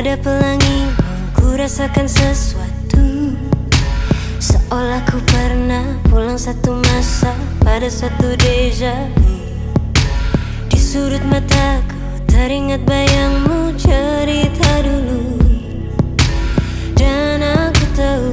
ada pelangi, ku rasakan sesuatu. Seolah ku pernah pulang satu masa pada satu deja vu. Di sudut mataku teringat bayangmu cerita dulu. Dan aku tahu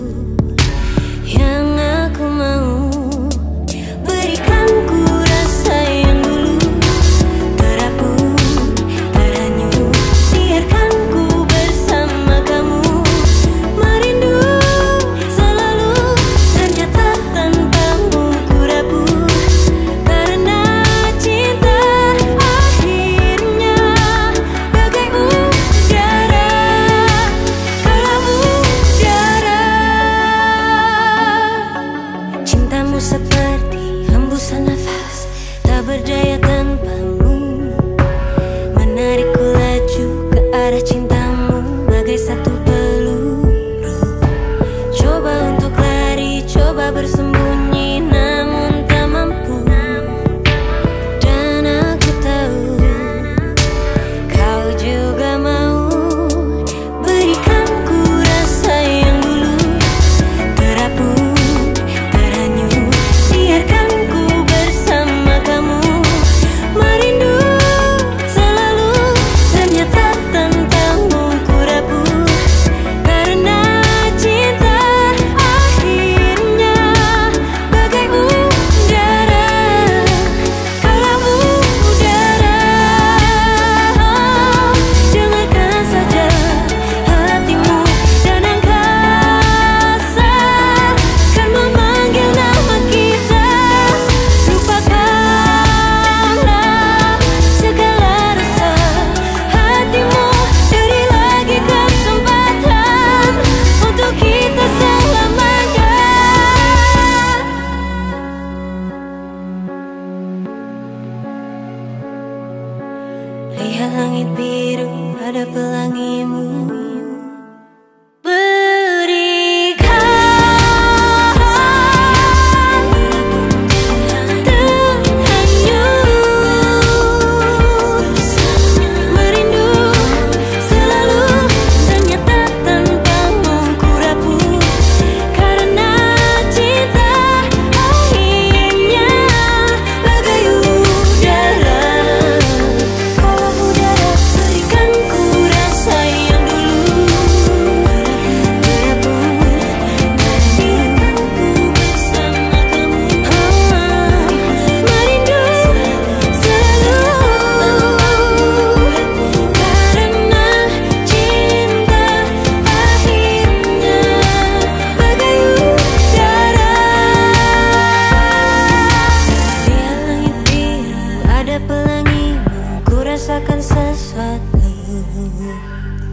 yang aku mau. Berikan ku rasa yang dulu terapung, terhanyut. Biarkan ku bersama kamu, merindu selalu. Ternyata tanpamu ku rapuh, karena cinta akhirnya bagai udara. Kalau udara, cintamu seperti hembusan nafas, tak berdaya tanpamu. Menarikku laju ke arah cintamu bagai satu peluru. Coba untuk lari, coba bersembunyi, namun tak mampu. Dan aku tahu kau juga mau. Berikan ku rasa yang dulu terapung, terhanyut. Biarkan ku bersama kamu, merindu selalu. Ternyata tanpamu ku rapuh, karena cinta akhirnya bagai udara. Kalau udara, dengarkan saja hatimu, dan angkasa kan memanggil nama kita. Lupakanlah segala rasa hatimu, beri lagi kesempatan untuk kita selamanya. Lihat langit biru, ada pelangimu. Merindu selalu. Ternyata tanpamu ku rapuh, karena cinta akhirnya bagai udara. Kalau udara, berikan ku rasa yang dulu terapung, terhanyut. Bersama kamu, merindu selalu. Karena cinta akhirnya bagai udara. Lihat langit biru, ada pelangimu, ku rasakan sesuatu.